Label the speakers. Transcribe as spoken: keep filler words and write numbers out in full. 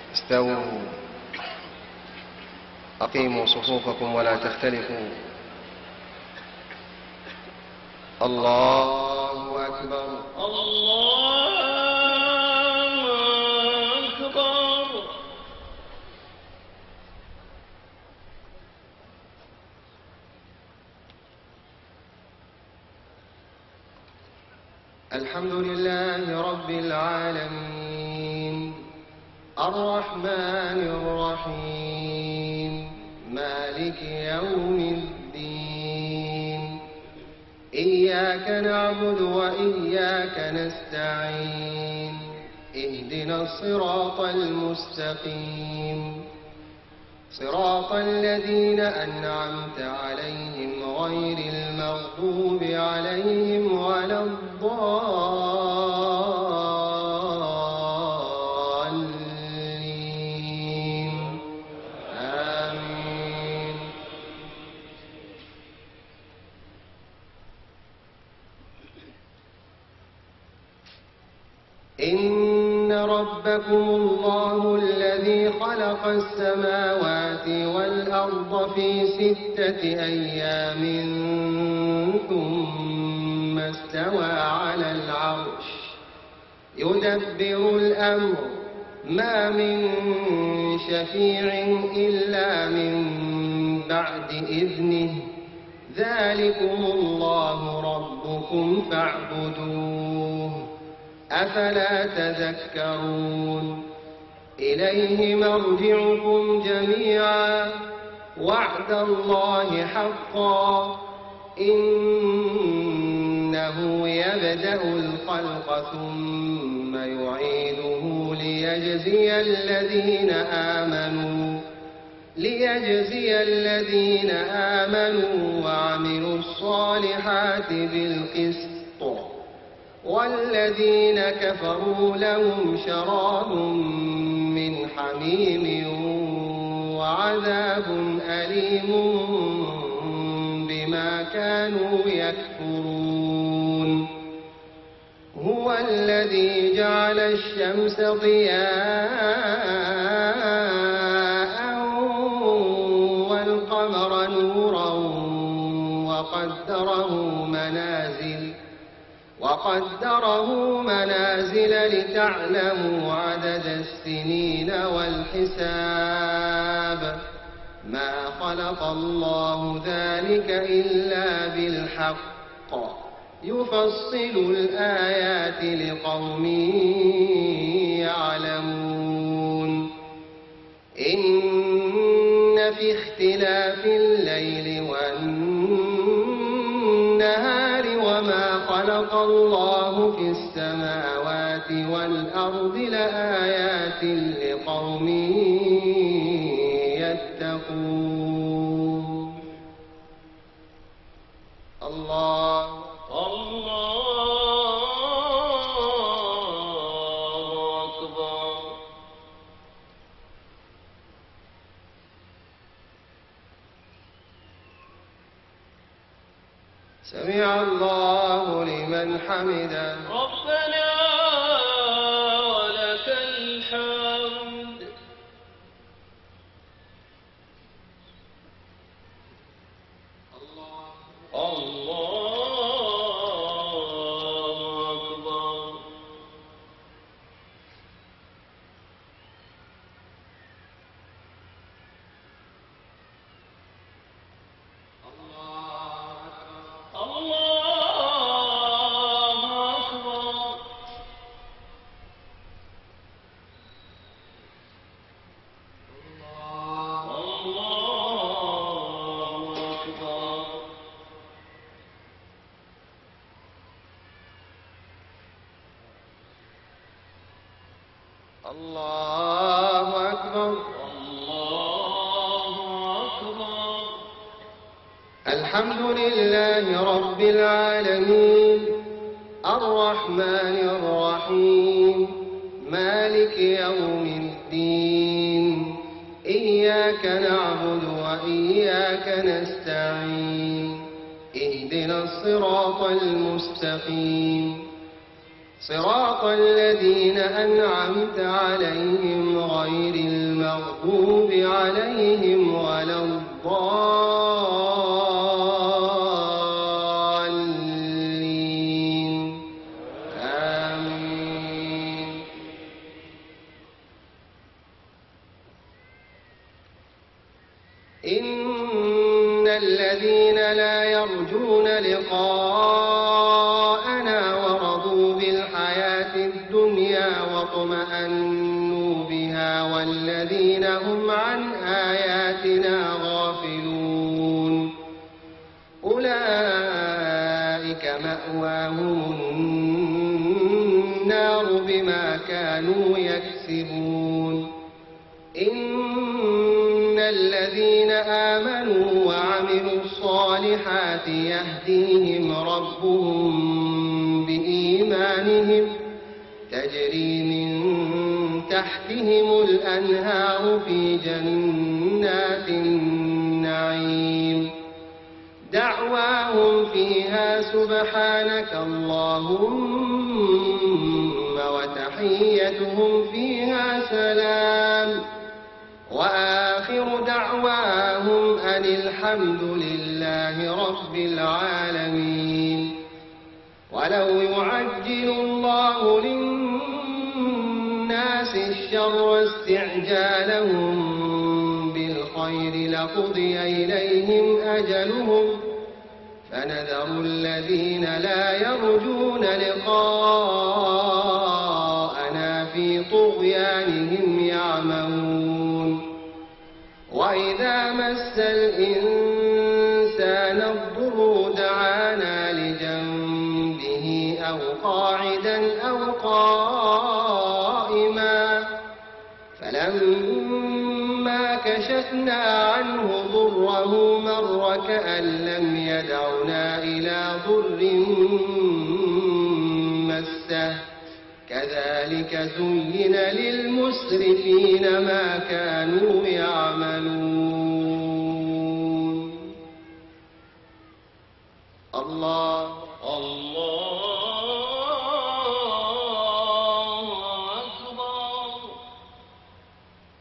Speaker 1: استووا أقيموا صفوفكم ولا تختلفوا. الله أكبر.
Speaker 2: الله أكبر.
Speaker 1: الحمد لله رب العالمين الرحمن الرحيم مالك يوم الدين إياك نعبد وإياك نستعين اهدنا الصراط المستقيم صراط الذين أنعمت عليهم غير المغضوب عليهم ولا الضالين آمين. إن ربكم الله الذي خلق السماوات والأرض في ستة أيام ثم استوى على العرش يدبر الأمر ما من شفيع إلا من بعد إذنه ذلكم الله ربكم فاعبدوه أفلا تذكرون. إليه مرجعكم جميعا وعد الله حقا إنه يبدأ الخلق ثم يعيده ليجزي الذين آمنوا ليجزي الذين آمنوا وعملوا الصالحات بالقسط والذين كفروا لهم شراب من حميم وعذاب أليم بما كانوا يكفرون. هو الذي جعل الشمس ضياء والقمر نورا وقدره منازل وقدره منازل لتعلموا عدد السنين والحساب ما خلق الله ذلك إلا بالحق يفصل الآيات لقوم يعلمون. إن في اختلاف الليل والنهار وما خلق الله في السماوات والأرض لآيات لقوم يتقون. الله
Speaker 2: الله أكبر.
Speaker 1: سمع الله لمن حمده.
Speaker 2: ربنا ولك الحمد.
Speaker 1: الله
Speaker 2: أكبر.
Speaker 1: الله أكبر.
Speaker 2: الله أكبر.
Speaker 1: الحمد لله رب العالمين الرحمن الرحيم مالك يوم الدين إياك نعبد وإياك نستعين اهدنا الصراط المستقيم صراط الذين أنعمت عليهم غير المغضوب عليهم ولا الضالين آمين. إن الذين لا يرجون لقاءنا ورضوا بالحياة الدنيا واطمأنوا بها والذين هم عن آياتنا غافلون أولئك مأواهم النار بما كانوا يكسبون. إن الذين آمنوا وعملوا الصالحات يهديهم ربهم بإيمانهم تجري من تحتهم الأنهار في جنات النعيم دعواهم فيها سبحانك اللهم وتحيتهم فيها سلام وآخر دعواهم أن الحمد لله رب العالمين. ولو يعجل الله للناس الشر استعجالهم بالخير لقضي إليهم أجلهم فنذر الذين لا يرجون لقاءنا في طغيانهم يعمهون. وإذا مس الإنسان الضر دعانا لجنبه أو قاعدا أو قائما فلما كشفنا عنه ضره مر كأن لم يدعنا إلى ضر مسه كذلك زين للمسرفين ما كانوا يعملون. الله
Speaker 2: الله